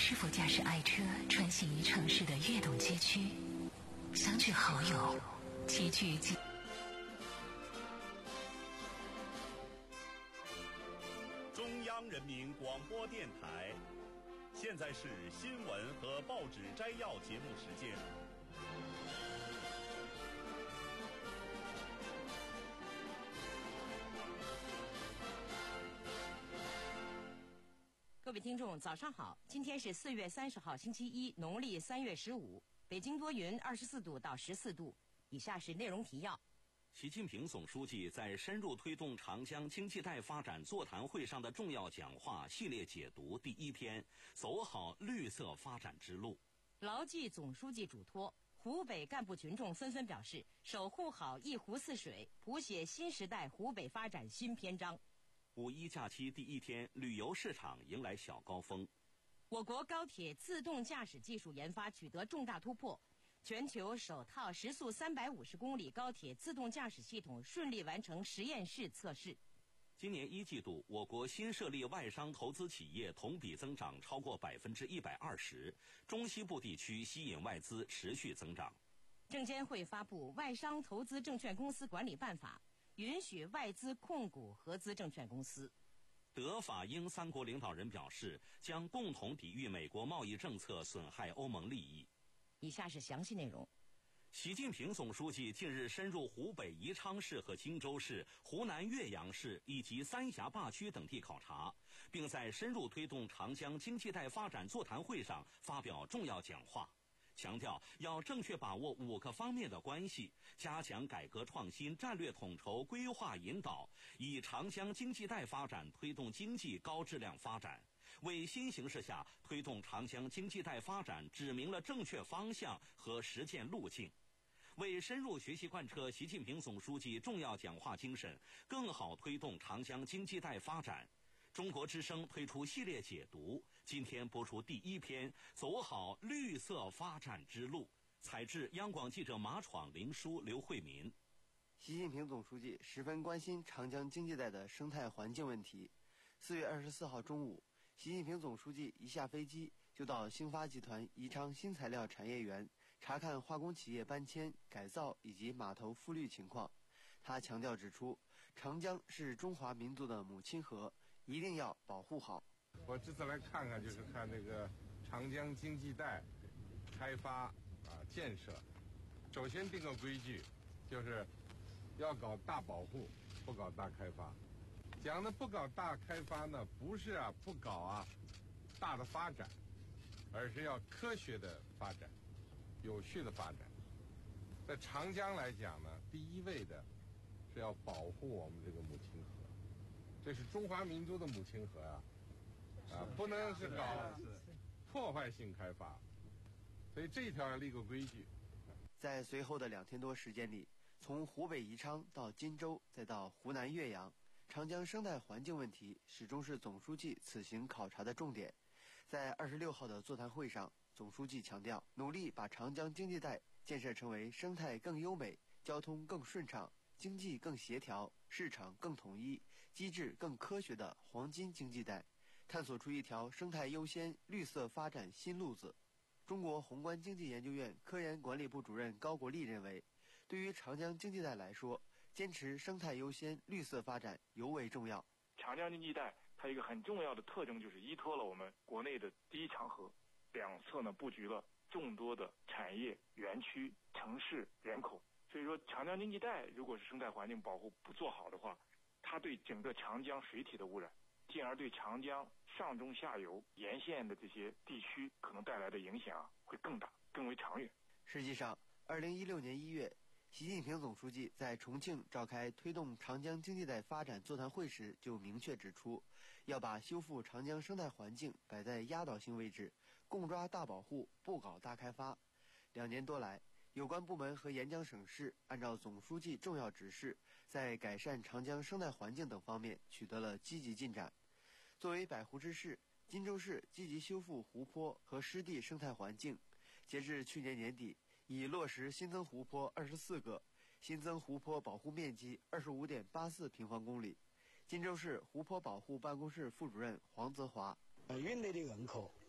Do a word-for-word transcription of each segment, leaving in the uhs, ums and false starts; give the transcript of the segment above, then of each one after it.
是否驾驶爱车穿行于城市的跃动街区，相聚好友，齐聚几中央人民广播电台，现在是新闻和报纸摘要节目时间。 各位听众，早上好！今天是四月三十号，星期一，农历三月十五。北京多云，二十四度到十四度。以下是内容提要。 习近平总书记在深入推动长江经济带发展座谈会上的重要讲话系列解读第一篇，走好绿色发展之路。 牢记总书记嘱托，湖北干部群众纷纷表示，守护好一湖四水，谱写新时代湖北发展新篇章。 五一假期第一天，旅游市场迎来小高峰。 我国高铁自动驾驶技术研发取得重大突破，全球首套时速三百五十公里高铁自动驾驶系统顺利完成实验室测试。 今年一季度，我国新设立外商投资企业同比增长超过百分之一百二十，中西部地区吸引外资持续增长。 证监会发布《外商投资证券公司管理办法》，允许外资控股合资证券公司。 德法英三国领导人表示，将共同抵御美国贸易政策损害欧盟利益。 以下是详细内容。 习近平总书记近日深入湖北宜昌市和荆州市、湖南岳阳市以及三峡坝区等地考察，并在深入推动长江经济带发展座谈会上发表重要讲话，强调要正确把握五个方面的关系，加强改革创新战略统筹规划引导，以长江经济带发展推动经济高质量发展，为新形势下推动长江经济带发展指明了正确方向和实践路径。为深入学习贯彻习近平总书记重要讲话精神，更好推动长江经济带发展，中国之声推出系列解读，今天播出第一篇，走好绿色发展之路。采自央广记者马闯、林书、刘慧民。 习近平总书记十分关心长江经济带的生态环境问题。四月二十四号中午，习近平总书记一下飞机就到兴发集团宜昌新材料产业园查看化工企业搬迁、改造以及码头复绿情况。他强调指出，长江是中华民族的母亲河，一定要保护好。 我这次来看看，就是看这个长江经济带开发啊建设。首先定个规矩，就是要搞大保护，不搞大开发。讲的不搞大开发呢，不是啊不搞啊大的发展，而是要科学的发展，有序的发展。在长江来讲呢，第一位的是要保护我们这个母亲河，这是中华民族的母亲河啊，啊，不能是搞破坏性开发，所以这一条要立个规矩。 在随后的两天多时间里，从湖北宜昌到荆州，再到湖南岳阳，长江生态环境问题始终是总书记此行考察的重点。在二十六号的座谈会上，总书记强调，努力把长江经济带建设成为生态更优美、交通更顺畅、经济更协调、市场更统一、机制更科学的黄金经济带，探索出一条生态优先、绿色发展新路子。中国宏观经济研究院科研管理部主任高国立认为，对于长江经济带来说，坚持生态优先、绿色发展尤为重要。 长江经济带它一个很重要的特征就是依托了我们国内的第一长河，两侧呢布局了众多的产业园区、城市、人口。所以说，长江经济带如果是生态环境保护不做好的话，它对整个长江水体的污染，进而对长江上中下游沿线的这些地区可能带来的影响会更大、更为长远。 实际上，二零一六年一月，习近平总书记在重庆召开推动长江经济带发展座谈会时就明确指出，要把修复长江生态环境摆在压倒性位置，共抓大保护，不搞大开发。两年多来，有关部门和沿江省市按照总书记重要指示，在改善长江生态环境等方面取得了积极进展。作为百湖之市，荆州市积极修复湖泊和湿地生态环境，截至去年年底，已落实新增湖泊二十四个，新增湖泊保护面积二十五点八四平方公里。荆州市湖泊保护办公室副主任黄泽华， 呃，园内的人口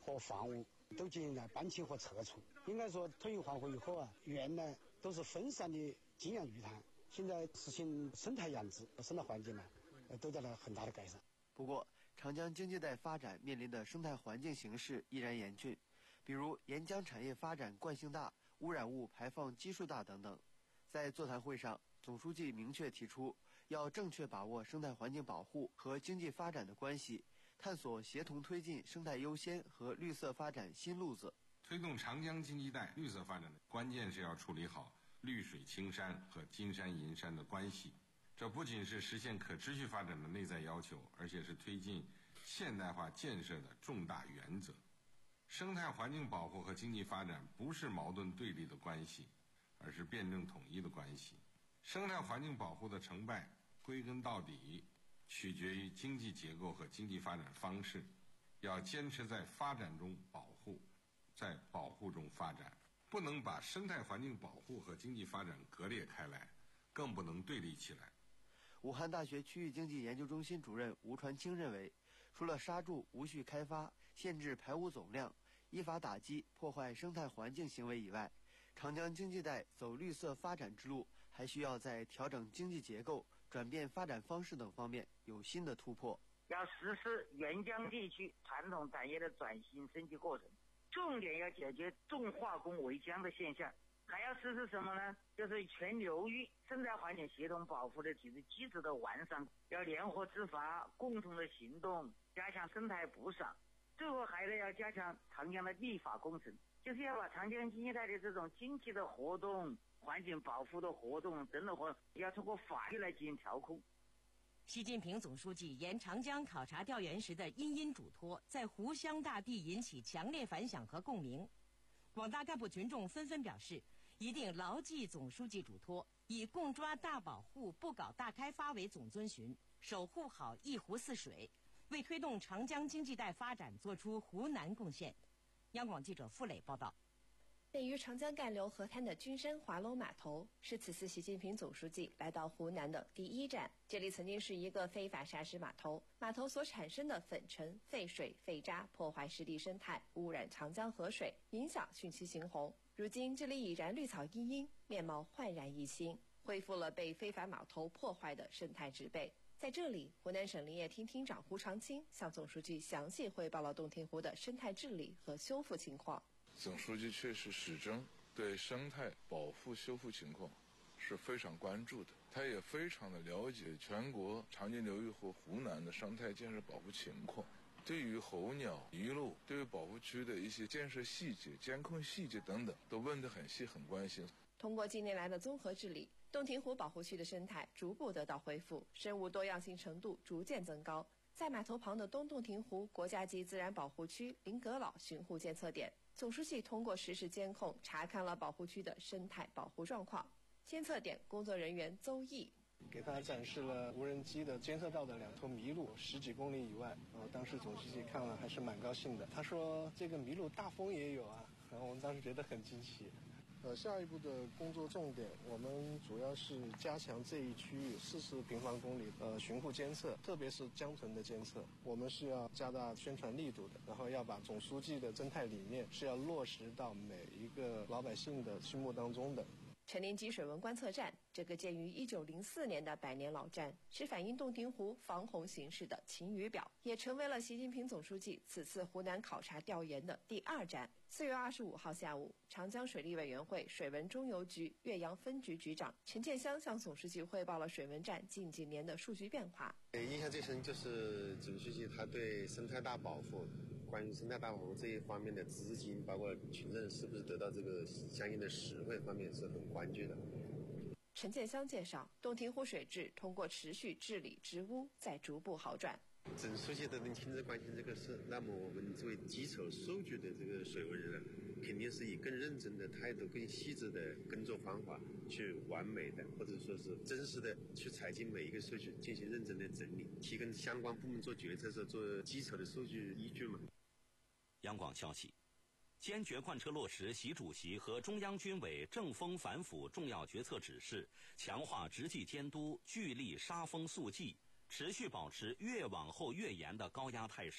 和房屋都进行了搬迁和撤除。应该说，推行环湖以后啊，原来都是分散的景养鱼塘，现在实行生态养殖，生态环境呢，得到了很大的改善。 不过，长江经济带发展面临的生态环境形势依然严峻，比如沿江产业发展惯性大、污染物排放基数大等等。在座谈会上，总书记明确提出，要正确把握生态环境保护和经济发展的关系，探索协同推进生态优先和绿色发展新路子。 推动长江经济带绿色发展的关键是要处理好绿水青山和金山银山的关系。这不仅是实现可持续发展的内在要求，而且是推进现代化建设的重大原则。生态环境保护和经济发展不是矛盾对立的关系，而是辩证统一的关系。生态环境保护的成败，归根到底取决于经济结构和经济发展方式。要坚持在发展中保护，在保护中发展，不能把生态环境保护和经济发展割裂开来，更不能对立起来。 武汉大学区域经济研究中心主任吴传清认为，除了刹住无序开发、限制排污总量、依法打击破坏生态环境行为以外，长江经济带走绿色发展之路，还需要在调整经济结构、转变发展方式等方面有新的突破。 要实施沿江地区传统产业的转型升级过程，重点要解决重化工为浆的现象。还要实施什么呢？就是全流域生态环境协同保护的体制机制的完善，要联合执法，共同的行动，加强生态补赏。最后还得要加强长江的立法工程，就是要把长江经济带的这种经济的活动、环境保护的活动等等活动，要通过法律来进行调控。 习近平总书记沿长江考察调研时的殷殷嘱托，在湖湘大地引起强烈反响和共鸣。广大干部群众纷纷表示，一定牢记总书记嘱托，以共抓大保护、不搞大开发为总遵循，守护好一湖四水，为推动长江经济带发展做出湖南贡献。央广记者付磊报道。 位于长江干流河滩的君山华楼码头是此次习近平总书记来到湖南的第一站。这里曾经是一个非法砂石码头，码头所产生的粉尘、废水、废渣破坏湿地生态，污染长江河水，影响汛期行洪。如今这里已然绿草茵茵，面貌焕然一新，恢复了被非法码头破坏的生态植被。在这里，湖南省林业厅厅长胡长清向总书记详细汇报了洞庭湖的生态治理和修复情况。 总书记确实始终对生态保护修复情况是非常关注的，他也非常的了解全国长江流域和湖南的生态建设保护情况，对于候鸟、麋鹿，对于保护区的一些建设细节、监控细节等等，都问得很细、很关心。 通过近年来的综合治理，洞庭湖保护区的生态逐步得到恢复，生物多样性程度逐渐增高。在码头旁的东洞庭湖国家级自然保护区林阁老巡护监测点，总书记通过实时监控查看了保护区的生态保护状况。监测点工作人员邹毅给他展示了无人机的监测到的两头麋鹿十几公里以外，然后当时总书记看了还是蛮高兴的。他说这个麋鹿大风也有啊，然后我们当时觉得很惊奇。呃，下一步的工作重点，我们主要是加强这一区域四十平方公里的巡护监测，特别是江豚的监测，我们是要加大宣传力度的，然后要把总书记的生态理念是要落实到每一个老百姓的心目当中的。 陈林基水文观测站，这个建于一九零四年的百年老站，是反映洞庭湖防洪形势的晴雨表，也成为了习近平总书记此次湖南考察调研的第二站。四月二十五号下午，长江水利委员会水文中游局岳阳分局局长陈建湘向总书记汇报了水文站近几年的数据变化。 印象最深就是总书记他对生态大保护，关于生态大保护这一方面的资金，包括群众是不是得到这个相应的实惠方面是很关注的。 陈建湘介绍，洞庭湖水质通过持续治理植污，在逐步好转。 总书记都能亲自关心这个事，那么我们作为基础数据的这个水文人，肯定是以更认真的态度、更细致的工作方法，去完美的或者说是真实的去采集每一个数据，进行认真的整理，提供相关部门做决策时候做基础的数据依据嘛。 央广消息，坚决贯彻落实习主席和中央军委正风反腐重要决策指示，强化执纪监督，聚力杀风肃纪，持续保持越往后越严的高压态势，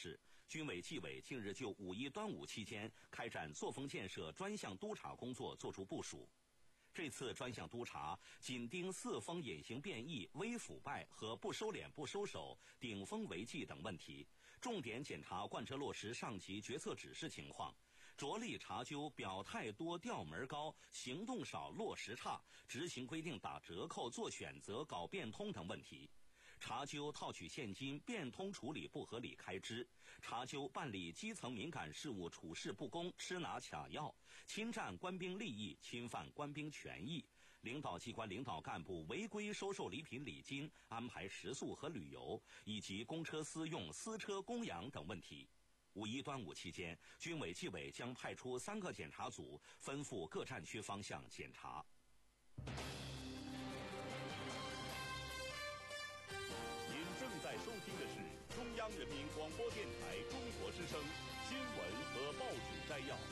军委纪委近日就五一端午期间开展作风建设专项督查工作作出部署。这次专项督查紧盯四风隐形变异、微腐败和不收敛不收手、顶风违纪等问题，重点检查贯彻落实上级决策指示情况，着力查究表态多、调门高、行动少、落实差、执行规定打折扣、做选择、搞变通等问题。查究套取现金、变通处理不合理开支，查究办理基层敏感事务处事不公、吃拿卡要、侵占官兵利益、侵犯官兵权益，领导机关领导干部违规收受礼品礼金、安排食宿和旅游，以及公车私用、私车供养等问题。五一端午期间，军委纪委将派出三个检查组，分赴各战区方向检查。 在收听的是中央人民广播电台中国之声新闻和报纸摘要。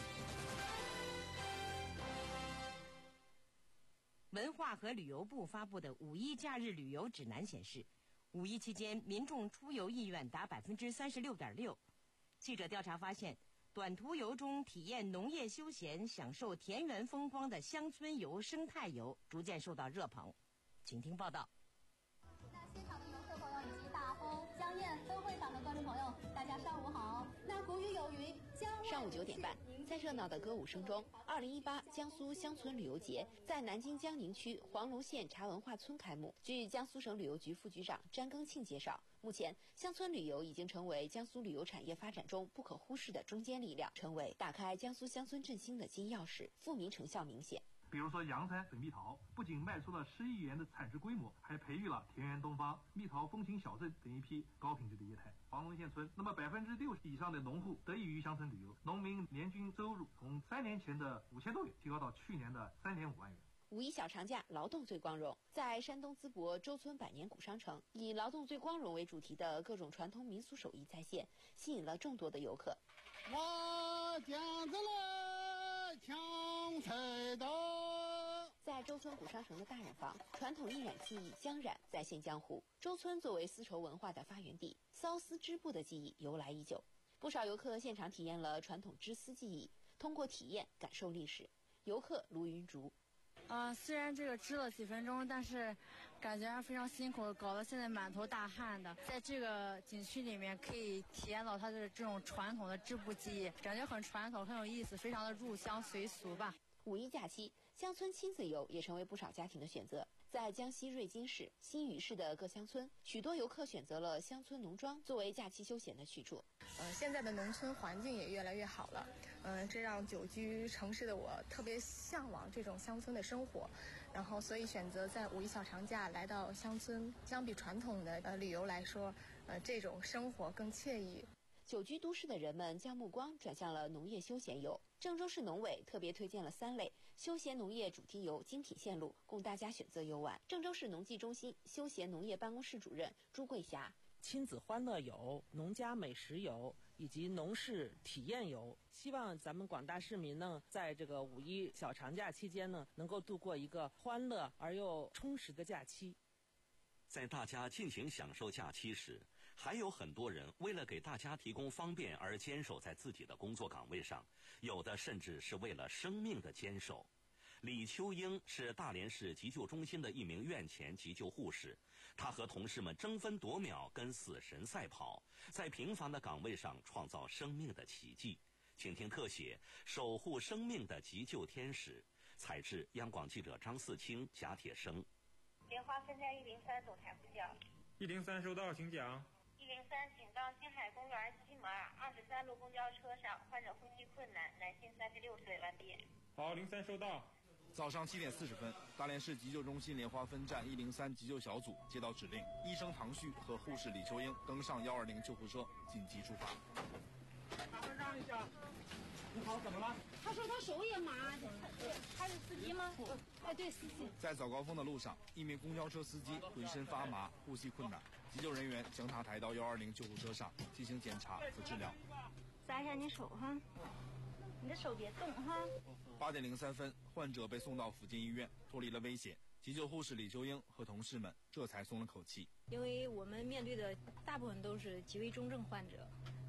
文化和旅游部发布的五一假日旅游指南显示，五一期间民众出游意愿达百分之三十六点六。记者调查发现，短途游中体验农业休闲、享受田园风光的乡村游、生态游逐渐受到热捧。请听报道。 现场的游客朋友以及大风、江燕分会场的观众朋友，大家上午好。那古语有云， 上午九点半，在热闹的歌舞声中，二零一八江苏乡村旅游节在南京江宁区黄龙县茶文化村开幕。据江苏省旅游局副局长詹庚庆介绍，目前乡村旅游已经成为江苏旅游产业发展中不可忽视的中坚力量，成为打开江苏乡村振兴的金钥匙，富民成效明显。 比如说阳山水蜜桃，不仅卖出了十亿元的产值规模，还培育了田园东方、蜜桃风情小镇等一批高品质的业态。黄龙县村，那么百分之六十以上的农户得益于乡村旅游，农民年均收入从三年前的五千多元提高到去年的三点五万元。 五一小长假，劳动最光荣。在山东淄博周村百年古商城，以劳动最光荣为主题的各种传统民俗手艺再现，吸引了众多的游客。 我讲着了抢菜刀。 在周村古商城的大染坊，传统印染技艺江染再现江湖。周村作为丝绸文化的发源地，缫丝织布的技艺由来已久。不少游客现场体验了传统织丝技艺，通过体验感受历史。游客卢云竹。 啊、呃，虽然这个织了几分钟，但是感觉非常辛苦，搞得现在满头大汗的。在这个景区里面可以体验到它的这种传统的织布技艺，感觉很传统，很有意思，非常的入乡随俗吧。 五一假期，乡村亲子游也成为不少家庭的选择。在江西瑞金市、新余市的各乡村，许多游客选择了乡村农庄作为假期休闲的去处。 呃，现在的农村环境也越来越好了，嗯、呃，这让久居城市的我特别向往这种乡村的生活，然后所以选择在五一小长假来到乡村。相比传统的呃旅游来说，呃，这种生活更惬意。 久居都市的人们将目光转向了农业休闲游。郑州市农委特别推荐了三类休闲农业主题游精品线路，供大家选择游玩。郑州市农技中心休闲农业办公室主任朱桂霞： 亲子欢乐游、农家美食游以及农事体验游，希望咱们广大市民呢，在这个五一小长假期间呢，能够度过一个欢乐而又充实的假期。 在大家尽情享受假期时，还有很多人为了给大家提供方便而坚守在自己的工作岗位上，有的甚至是为了生命的坚守。李秋英是大连市急救中心的一名院前急救护士，她和同事们争分夺秒跟死神赛跑，在平凡的岗位上创造生命的奇迹。请听特写《守护生命的急救天使》，采制央广记者张四清、贾铁生。 莲花分站一零三总台呼叫。 一零三收到，请讲。 一零三，请到金海公园西门二十三路公交车上，患者呼吸困难，男性，三十六岁，完毕。 好，零三收到。 早上七点四十分，大连市急救中心莲花分站一零三急救小组接到指令，医生唐旭和护士李秋英登上幺二零救护车，紧急出发。 麻烦让一下。你好，怎么了？ 他说他手也麻，他是司机吗？哎，对，司机。 在早高峰的路上，一名公交车司机浑身发麻，呼吸困难，急救人员将他抬到幺二零救护车上进行检查和治疗。 扎一下你手哈，你的手别动哈。 八点零三分，患者被送到附近医院，脱离了危险。急救护士李秋英和同事们这才松了口气。 因为我们面对的大部分都是极危重症患者。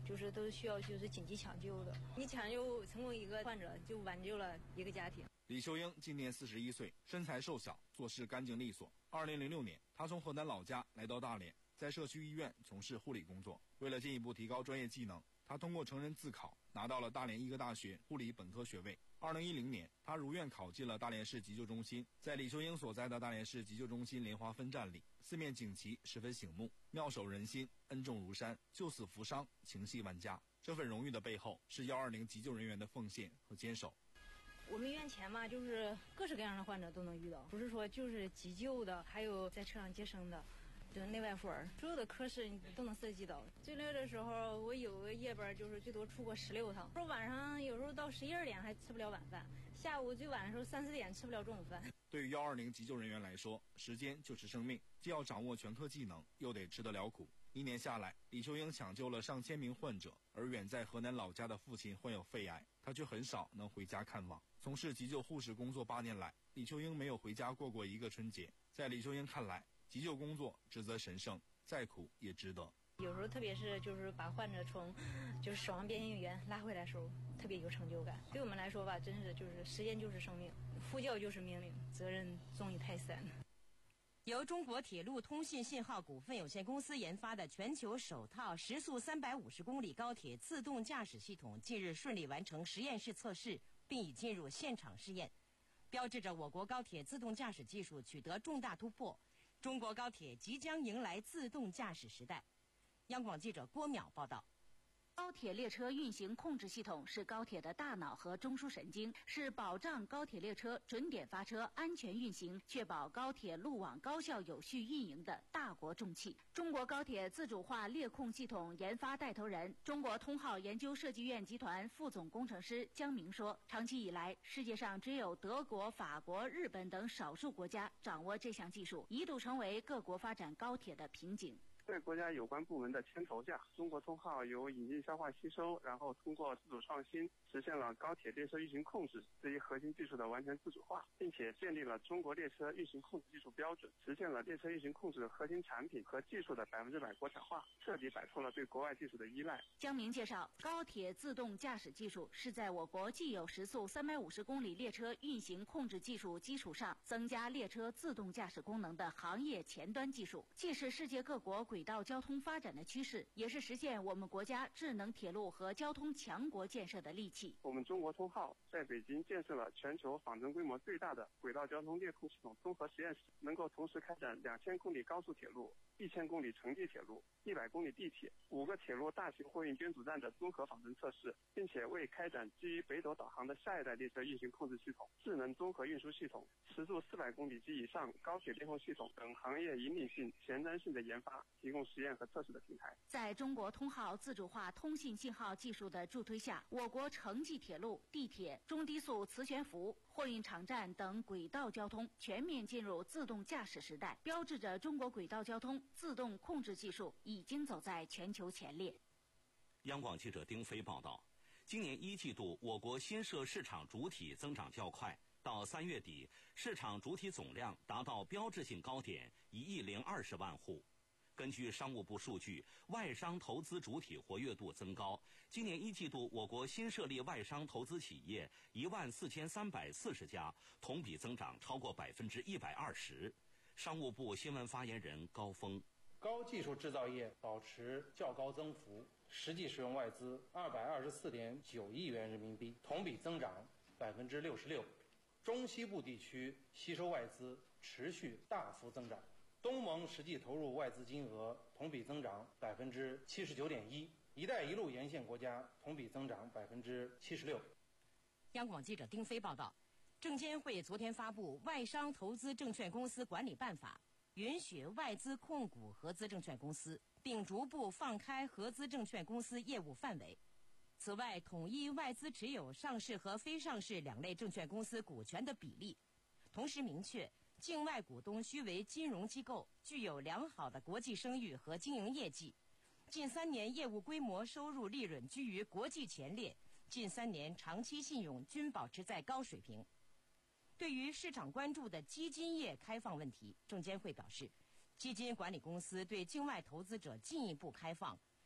就是都需要就是紧急抢救的。你抢救成功一个患者，就挽救了一个家庭。 李秀英今年四十一岁，身材瘦小，做事干净利索。二零零六年，她从河南老家来到大连，在社区医院从事护理工作。为了进一步提高专业技能，她通过成人自考拿到了大连医科大学护理本科学位。二零一零年，她如愿考进了大连市急救中心。在李秀英所在的大连市急救中心莲花分站里，四面锦旗十分醒目，妙手仁心，恩重如山，救死扶伤，情系万家。这份荣誉的背后是幺二零急救人员的奉献和坚守。 我们院前嘛，就是各式各样的患者都能遇到，不是说就是急救的，还有在车上接生的，就是内外妇儿，所有的科室你都能涉及到。最累的时候，我有个夜班就是最多出过十六趟，说晚上有时候到十一二点还吃不了晚饭，下午最晚的时候三四点吃不了中午饭。 对于幺二零急救人员来说，时间就是生命，既要掌握全科技能，又得吃得了苦。一年下来，李秀英抢救了上千名患者，而远在河南老家的父亲患有肺癌，她却很少能回家看望。从事急救护士工作八年来，李秀英没有回家过过一个春节。在李秀英看来，急救工作职责神圣，再苦也值得。 有时候特别是就是把患者从就是死亡边缘拉回来的时候，特别有成就感。对我们来说吧，真是就是时间就是生命，呼叫就是命令，责任重于泰山。 由中国铁路通信信号股份有限公司研发的全球首套时速三百五十公里高铁自动驾驶系统近日顺利完成实验室测试，并已进入现场试验，标志着我国高铁自动驾驶技术取得重大突破，中国高铁即将迎来自动驾驶时代。央广记者郭淼报道。 高铁列车运行控制系统是高铁的大脑和中枢神经，是保障高铁列车准点发车、安全运行、确保高铁路网高效有序运营的大国重器。中国高铁自主化列控系统研发带头人、中国通号研究设计院集团副总工程师江明说，长期以来，世界上只有德国、法国、日本等少数国家掌握这项技术，一度成为各国发展高铁的瓶颈。 对国家有关部门的牵头下，中国通号由引进、消化、吸收，然后通过自主创新，实现了高铁列车运行控制这一核心技术的完全自主化，并且建立了中国列车运行控制技术标准，实现了列车运行控制的核心产品和技术的百分之百国产化，彻底摆脱了对国外技术的依赖。 江明介绍，高铁自动驾驶技术是在我国既有时速三百五十公里列车运行控制技术基础上，增加列车自动驾驶功能的行业前端技术，既是世界各国轨道交通发展的趋势，也是实现我们国家智能铁路和交通强国建设的利器。 我们中国通号在北京建设了全球仿真规模最大的轨道交通列控系统综合实验室，能够同时开展两千公里高速铁路、一千公里城际铁路、一百公里地铁、五个铁路大型货运编组站的综合仿真测试，并且为开展基于北斗导航的下一代列车运行控制系统、智能综合运输系统、时速四百公里及以上高铁电控系统等行业引领性、前瞻性的研发提供实验和测试的平台。 在中国通号自主化通信信号技术的助推下，我国城际铁路、地铁、中低速磁悬浮、货运场站等轨道交通全面进入自动驾驶时代，标志着中国轨道交通自动控制技术已经走在全球前列。 央广记者丁飞报道，今年一季度我国新设市场主体增长较快，到三月底，市场主体总量达到标志性高点一亿零二十万户。根据商务部数据，外商投资主体活跃度增高。今年一季度，我国新设立外商投资企业一万四千三百四十家，同比增长超过百分之一百二十。商务部新闻发言人高峰： 高技术制造业保持较高增幅，实际使用外资二百二十四点九亿元人民币，同比增长百分之六十六。中西部地区吸收外资持续大幅增长。东盟实际投入外资金额同比增长百分之七十九点一，一带一路沿线国家同比增长百分之七十六。 央广记者丁飞报道，证监会昨天发布《外商投资证券公司管理办法》，允许外资控股合资证券公司，并逐步放开合资证券公司业务范围。此外，统一外资持有上市和非上市两类证券公司股权的比例，同时明确境外股东须为金融机构，具有良好的国际声誉和经营业绩，近三年业务规模、收入、利润居于国际前列，近三年长期信用均保持在高水平。对于市场关注的基金业开放问题，证监会表示，基金管理公司对境外投资者进一步开放，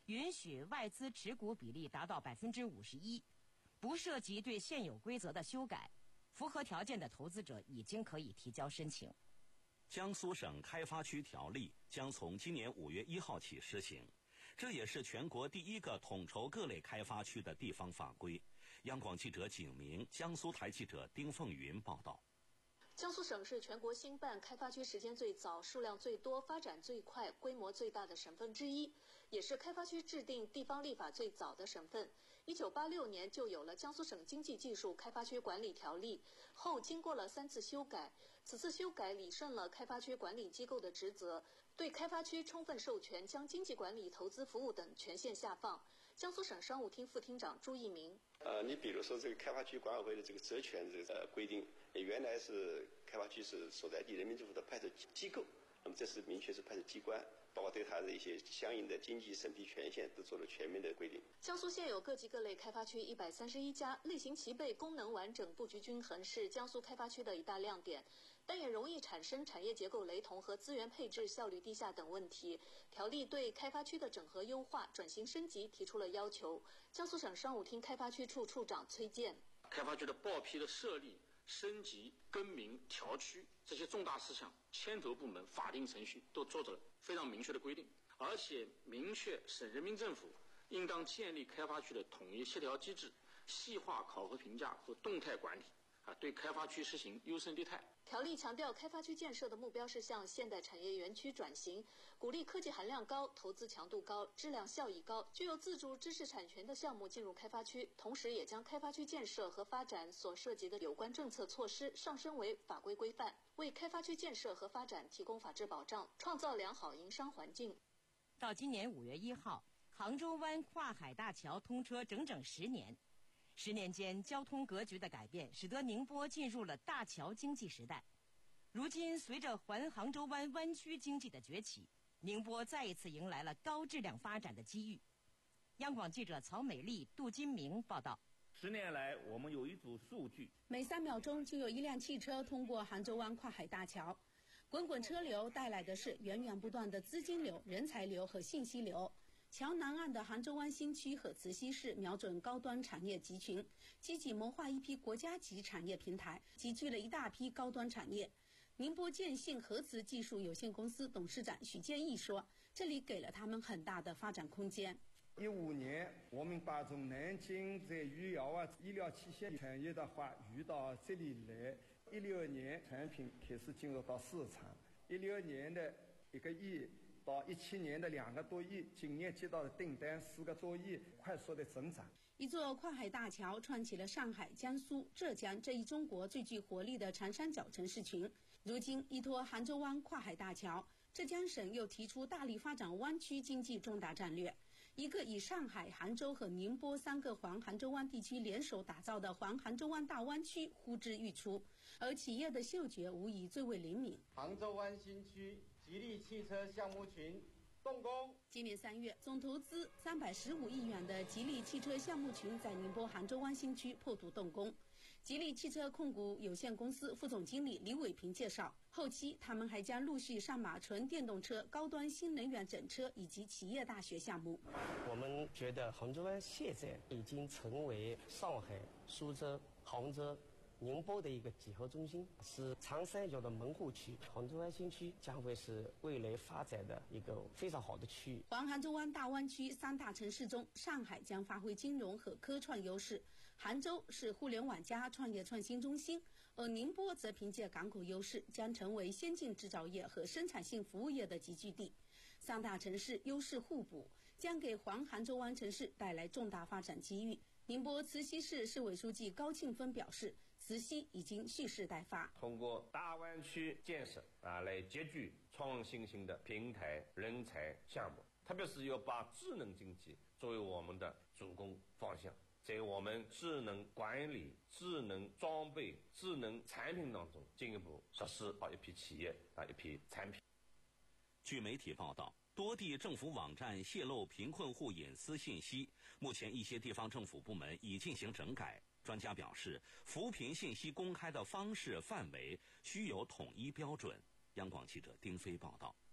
允许外资持股比例达到百分之五十一，不涉及对现有规则的修改，符合条件的投资者已经可以提交申请。 江苏省开发区条例将从今年五月一号起施行，这也是全国第一个统筹各类开发区的地方法规。央广记者景明、江苏台记者丁凤云报道。 江苏省是全国兴办开发区时间最早、数量最多、发展最快、规模最大的省份之一，也是开发区制定地方立法最早的省份。一九八六年就有了《江苏省经济技术开发区管理条例》，后经过了三次修改。此次修改理顺了开发区管理机构的职责，对开发区充分授权将经济管理、投资服务等权限下放。江苏省商务厅副厅长朱一鸣。 呃，你比如说这个开发区管委会的这个责权这个、呃、规定，原来是开发区是所在地人民政府的派出机构，那么这是明确是派出机关，包括对它的一些相应的经济审批权限都做了全面的规定。 江苏现有各级各类开发区一百三十一家，类型齐备、功能完整、布局均衡，是江苏开发区的一大亮点。但也容易产生产业结构雷同和资源配置效率低下等问题。条例对开发区的整合优化、转型升级提出了要求。江苏省商务厅开发区处处长崔健： 开发区的报批的设立、升级、更名、调区这些重大事项，牵头部门法定程序都做着非常明确的规定，而且明确省人民政府应当建立开发区的统一协调机制，细化考核评价和动态管理。啊，对开发区实行优胜劣汰。 条例强调，开发区建设的目标是向现代产业园区转型，鼓励科技含量高、投资强度高、质量效益高、具有自主知识产权的项目进入开发区，同时也将开发区建设和发展所涉及的有关政策措施上升为法规规范，为开发区建设和发展提供法治保障，创造良好营商环境。 到今年五月一号，杭州湾跨海大桥通车整整十年。十年间，交通格局的改变使得宁波进入了大桥经济时代。如今，随着环杭州湾湾区经济的崛起，宁波再一次迎来了高质量发展的机遇。央广记者曹美丽、杜金明报道。 十年来，我们有一组数据： 每三秒钟就有一辆汽车通过杭州湾跨海大桥，滚滚车流带来的是源源不断的资金流、人才流和信息流。桥南岸的杭州湾新区和慈溪市瞄准高端产业集群，积极谋划一批国家级产业平台，集聚了一大批高端产业。宁波建信核磁技术有限公司董事长许建义说，这里给了他们很大的发展空间。 一五年，我们把从南京在余姚啊医疗器械产业的话移到这里来。一六年产品开始进入到市场，一六年的一个亿。到一七年的两个多亿，今年接到的订单四个多亿，快速的增长。 一座跨海大桥串起了上海、江苏、浙江这一中国最具活力的长三角城市群。如今，依托杭州湾跨海大桥，浙江省又提出大力发展湾区经济重大战略。一个以上海、杭州和宁波三个环杭州湾地区联手打造的环杭州湾大湾区呼之欲出，而企业的嗅觉无疑最为灵敏。 杭州湾新区吉利汽车项目群动工。 今年三月，总投资三百十五亿元的吉利汽车项目群在宁波杭州湾新区破土动工。吉利汽车控股有限公司副总经理李伟平介绍，后期他们还将陆续上马纯电动车、高端新能源整车以及企业大学项目。 我们觉得杭州湾现在已经成为上海、苏州、杭州、宁波的一个集合中心，是长三角的门户区。杭州湾新区将会是未来发展的一个非常好的区域。 环杭州湾大湾区三大城市中，上海将发挥金融和科创优势，杭州是互联网加创业创新中心，而宁波则凭借港口优势，将成为先进制造业和生产性服务业的集聚地。三大城市优势互补，将给环杭州湾城市带来重大发展机遇。宁波慈溪市市委书记高庆芬表示，慈溪已经蓄势待发， 通过大湾区建设啊，来集聚创新性的平台、人才、项目，特别是要把智能经济作为我们的主攻方向，在我们智能管理、智能装备、智能产品当中进一步实施啊一批企业啊一批产品。 据媒体报道，多地政府网站泄露贫困户隐私信息，目前一些地方政府部门已进行整改。专家表示，扶贫信息公开的方式范围需有统一标准。央广记者丁飞报道。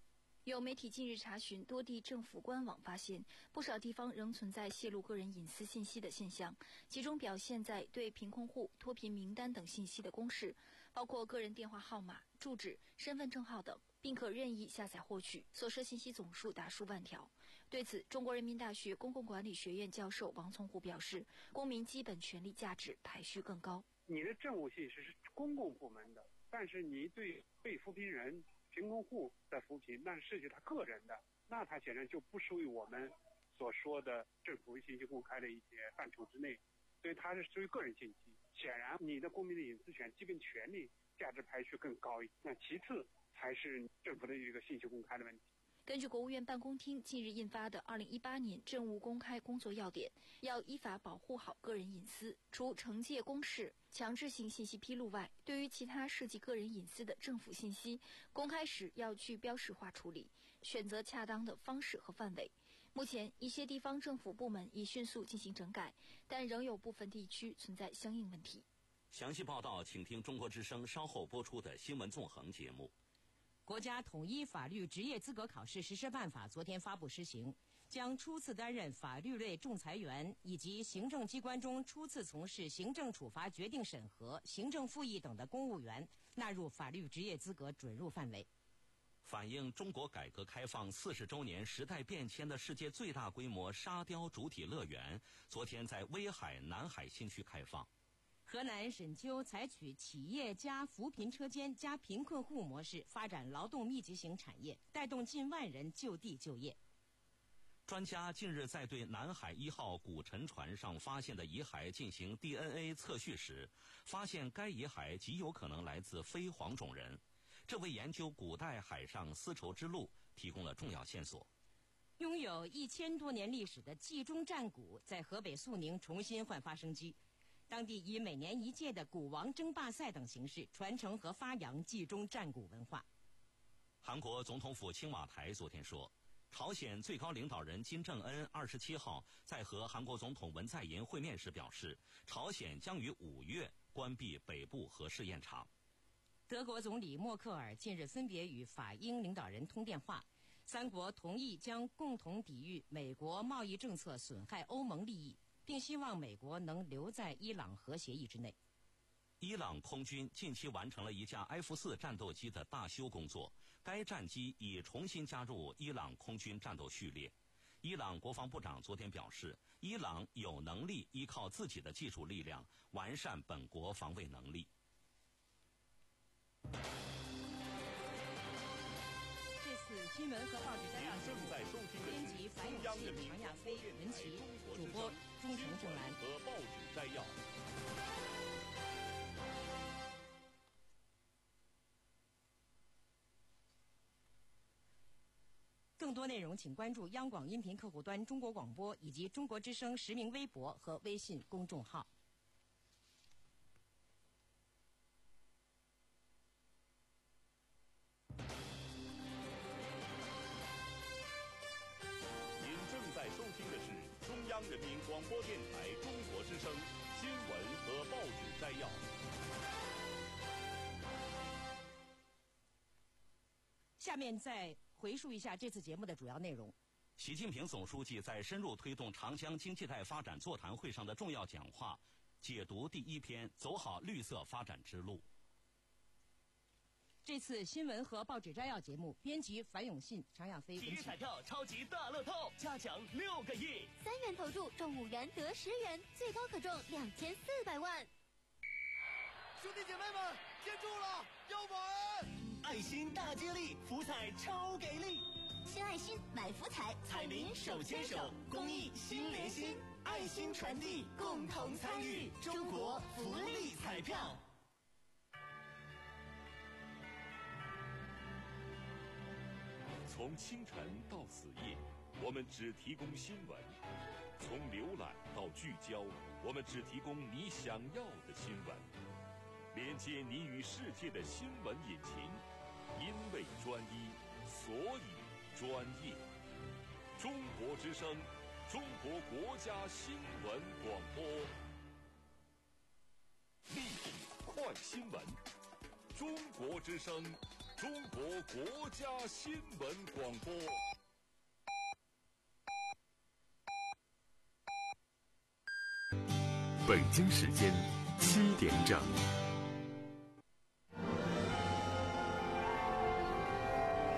有媒体近日查询多地政府官网，发现不少地方仍存在泄露个人隐私信息的现象，其中表现在对贫困户、脱贫名单等信息的公示，包括个人电话号码、住址、身份证号等，并可任意下载获取，所涉信息总数达数万条。对此，中国人民大学公共管理学院教授王从虎表示，公民基本权利价值排序更高。 你的政务信息是公共部门的，但是你对被扶贫人、贫困户的扶贫，那是涉及他个人的，那他显然就不属于我们所说的政府信息公开的一些范畴之内，所以它是属于个人信息。显然，你的公民的隐私权、基本权利价值排序更高一点，那其次才是政府的一个信息公开的问题。 根据国务院办公厅近日印发的《二零一八年政务公开工作要点》，要依法保护好个人隐私。除惩戒公示、强制性信息披露外，对于其他涉及个人隐私的政府信息，公开时要去标识化处理，选择恰当的方式和范围。目前，一些地方政府部门已迅速进行整改，但仍有部分地区存在相应问题。 详细报道，请听中国之声稍后播出的新闻纵横节目。 国家统一法律职业资格考试实施办法昨天发布施行，将初次担任法律类仲裁员以及行政机关中初次从事行政处罚决定审核、行政复议等的公务员纳入法律职业资格准入范围。 反映中国改革开放四十周年时代变迁的世界最大规模沙雕主体乐园，昨天在威海南海新区开放。 河南沈丘采取企业加扶贫车间加贫困户模式，发展劳动密集型产业，带动近万人就地就业。 专家近日在对南海一号古沉船上发现的遗骸进行 D N A 测序时，发现该遗骸极有可能来自非黄种人，这为研究古代海上丝绸之路提供了重要线索。 拥有一千多年历史的冀中战鼓在河北肃宁重新焕发生机。当地以每年一届的鼓王争霸赛等形式传承和发扬冀中战鼓文化。 韩国总统府青瓦台昨天说，朝鲜最高领导人金正恩二十七号在和韩国总统文在寅会面时表示，朝鲜将于五月关闭北部核试验场。 德国总理默克尔近日分别与法英领导人通电话，三国同意将共同抵御美国贸易政策损害欧盟利益，并希望美国能留在伊朗核协议之内。 伊朗空军近期完成了一架 F 四 战斗机的大修工作，该战机已重新加入伊朗空军战斗序列。伊朗国防部长昨天表示，伊朗有能力依靠自己的技术力量完善本国防卫能力。 这次新闻和报纸摘要节目，编辑樊永信、常亚飞、文琪，主播钟诚、郑兰和报纸摘要。 更多内容请关注央广音频客户端中国广播以及中国之声实名微博和微信公众号。 收听的是中央人民广播电台中国之声新闻和报纸摘要。 下面再回述一下这次节目的主要内容。 习近平总书记在深入推动长江经济带发展座谈会上的重要讲话，解读第一篇走好绿色发展之路。 这次新闻和报纸摘要节目，编辑樊永信、常亚飞。 体育彩票超级大乐透，加奖六个亿， 三元投注中五元得十元，最高可中两千四百万。 兄弟姐妹们，记住了，要买！爱心大接力，福彩超给力！ 献爱心，买福彩， 彩民手牵手，公益心连心，爱心传递，共同参与，中国福利彩票。 从清晨到死夜，我们只提供新闻；从浏览到聚焦，我们只提供你想要的新闻。连接你与世界的新闻引擎，因为专一，所以专业。中国之声，中国国家新闻广播。立体快新闻，中国之声。 中国国家新闻广播。 北京时间七点整。